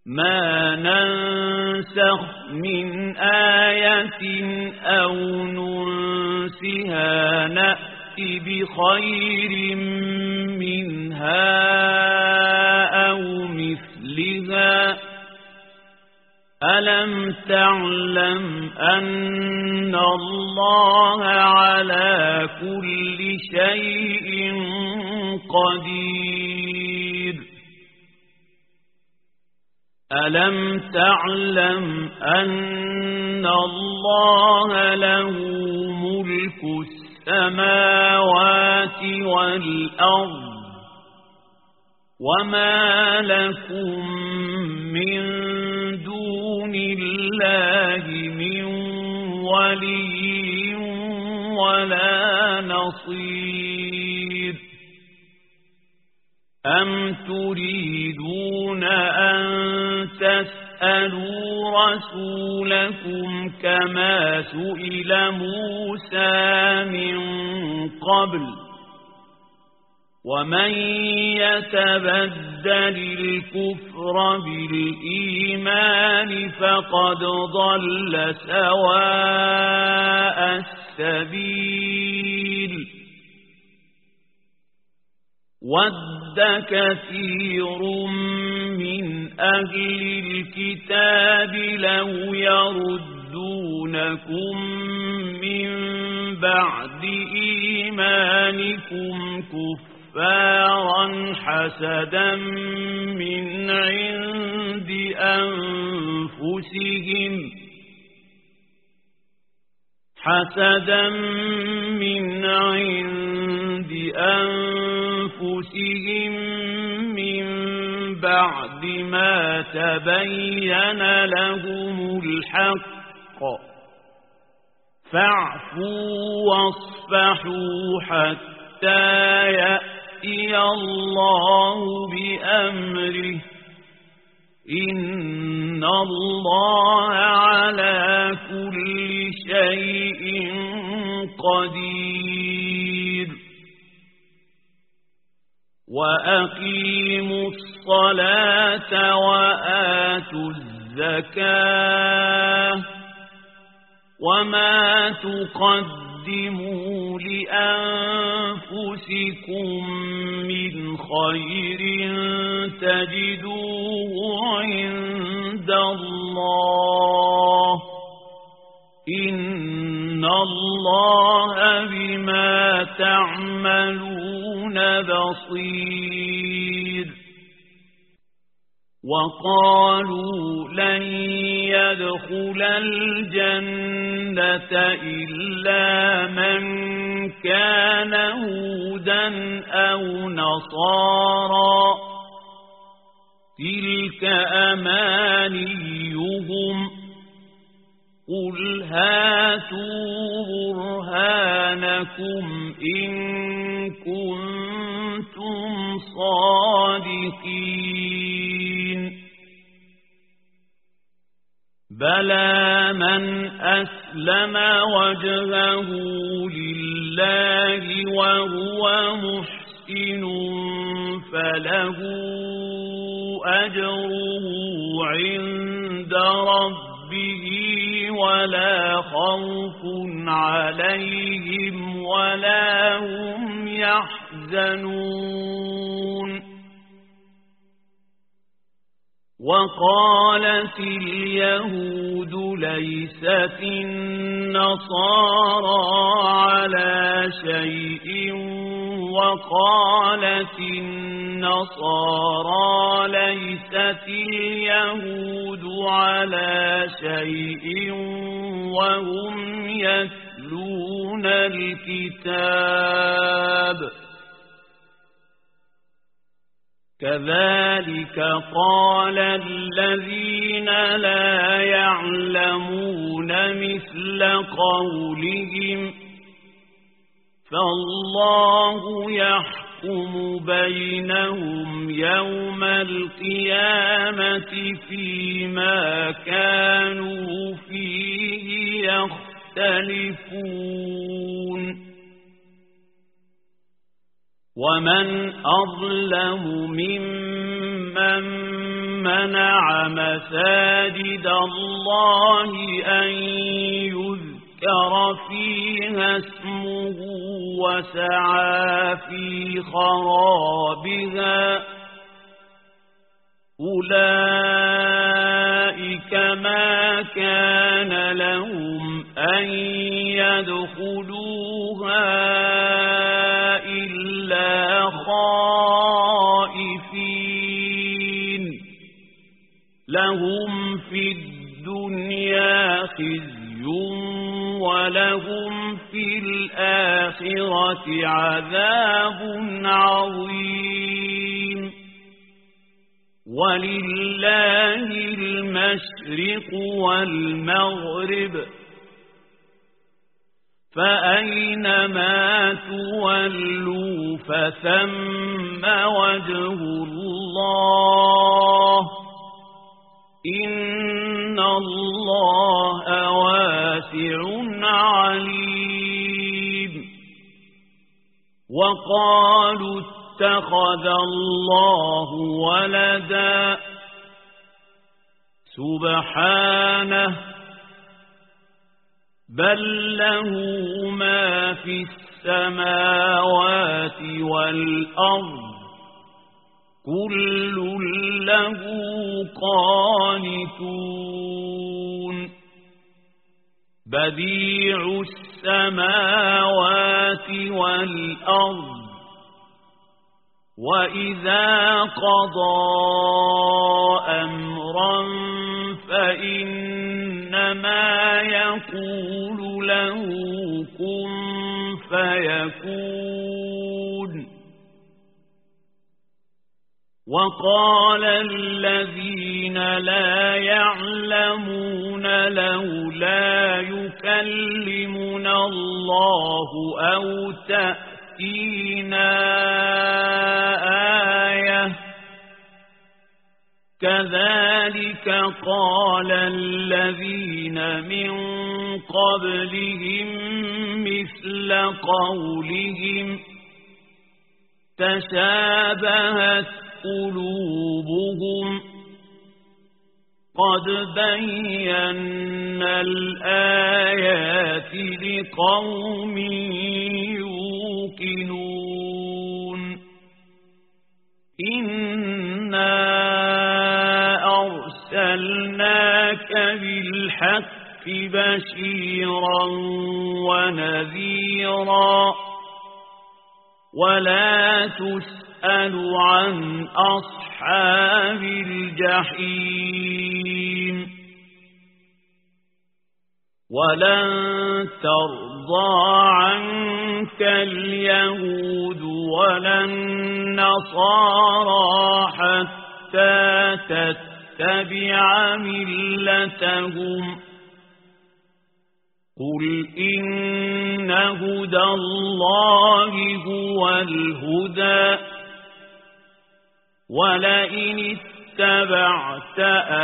ما ننسخ من آية أو ننسها نأت بخير منها أو مثلها ألم تعلم أن الله على كل شيء قدير ألم تعلم أن الله له ملك السماوات والأرض وما لكم من دون الله من ولي ولا نصير أم تريدون أن تسألوا رسولكم كما سئل موسى من قبل ومن يتبدل الكفر بالإيمان فقد ضل سواء السبيل ود كثير من أهل الكتاب لو يردونكم من بعد إيمانكم كفارا حسدا من عند أنفسهم من بعد ما تبين لهم الحق فاعفوا واصفحوا حتى يأتي الله بأمره إن الله على كل شيء قدير وأقيموا الصلاة وآتوا الزكاة وما تقدموا لأنفسكم من خير تجدوه عند الله إن الله بما تعملون بصير وقالوا لن يدخل الجنة إلا من كان هودا أو نصارى تلك أمانيهم قل هاتوا برهانكم إن كنتم صادقين بلى من أسلم وجهه لله وهو محسن فله أجره عند ربه ولا خوف عليهم ولا هم يحزنون وقالت اليهود ليست النصارى على شيء وقالت النصارى ليست اليهود على شيء وهم يتلون الكتاب كذلك قال الذين لا يعلمون مثل قولهم فالله يحكم بينهم يوم القيامة فيما كانوا فيه يختلفون ومن أظلم ممن منع مساجد الله أن يذكر فيها اسمه وسعى في خرابها أولئك ما كان لهم أن يدخلوها إلا خائفين لهم في الدنيا خزي ولهم في الآخرة عذاب عظيم ولله المشرق والمغرب فأينما تولوا فثم وجه الله إن الله واسع عليم وقالوا اتخذ الله ولدا سبحانه بل له ما في السماوات والأرض كل له قانتون بديع السماوات والأرض وإذا قضى أمرا فإنما يقول له كن فيكون وقال الذين لا يعلمون لولا يكلمنا الله أو تأتينا آية كذلك قال الذين من قبلهم مثل قولهم تشابهت قلوبهم قد بينا الآيات لقوم يوقنون إنا أرسلناك بالحق بشيرا ونذيرا ولا تسأل عن أصحاب الجحيم ولن ترضى عنك اليهود ولا النصارى حتى تتبع ملتهم قل إن هدى الله هو الهدى ولئن اتبعت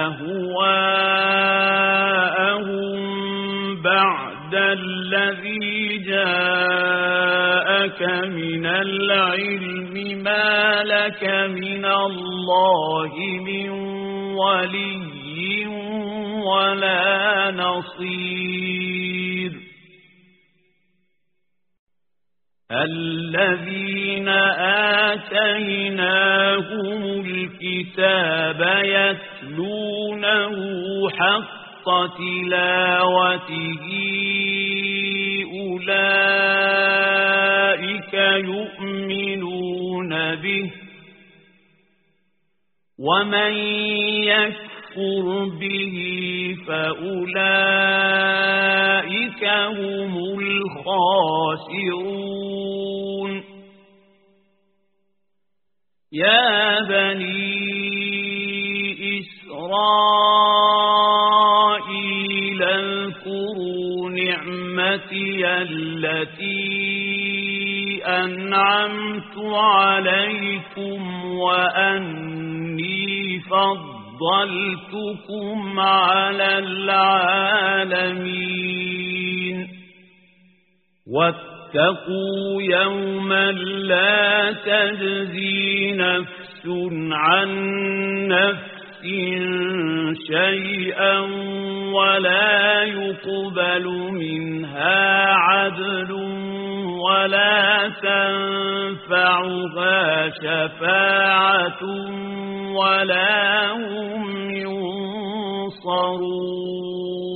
أهواءهم بعد الذي جاءك من العلم ما لك من الله من ولي ولا نصير الذين آتيناهم الكتاب يتلونه حق تلاوته أولئك يؤمنون به ومن يكفر به فأولئك هم الخاسرون يا بني إسرائيل اذكروا نعمتي التي أنعمت عليكم وأني فضلتكم على العالمين واتقوا يوما لا تجزي نفس عن نفس شيئا ولا يقبل منها عدل ولا تنفعها شفاعة ولا هم ينصرون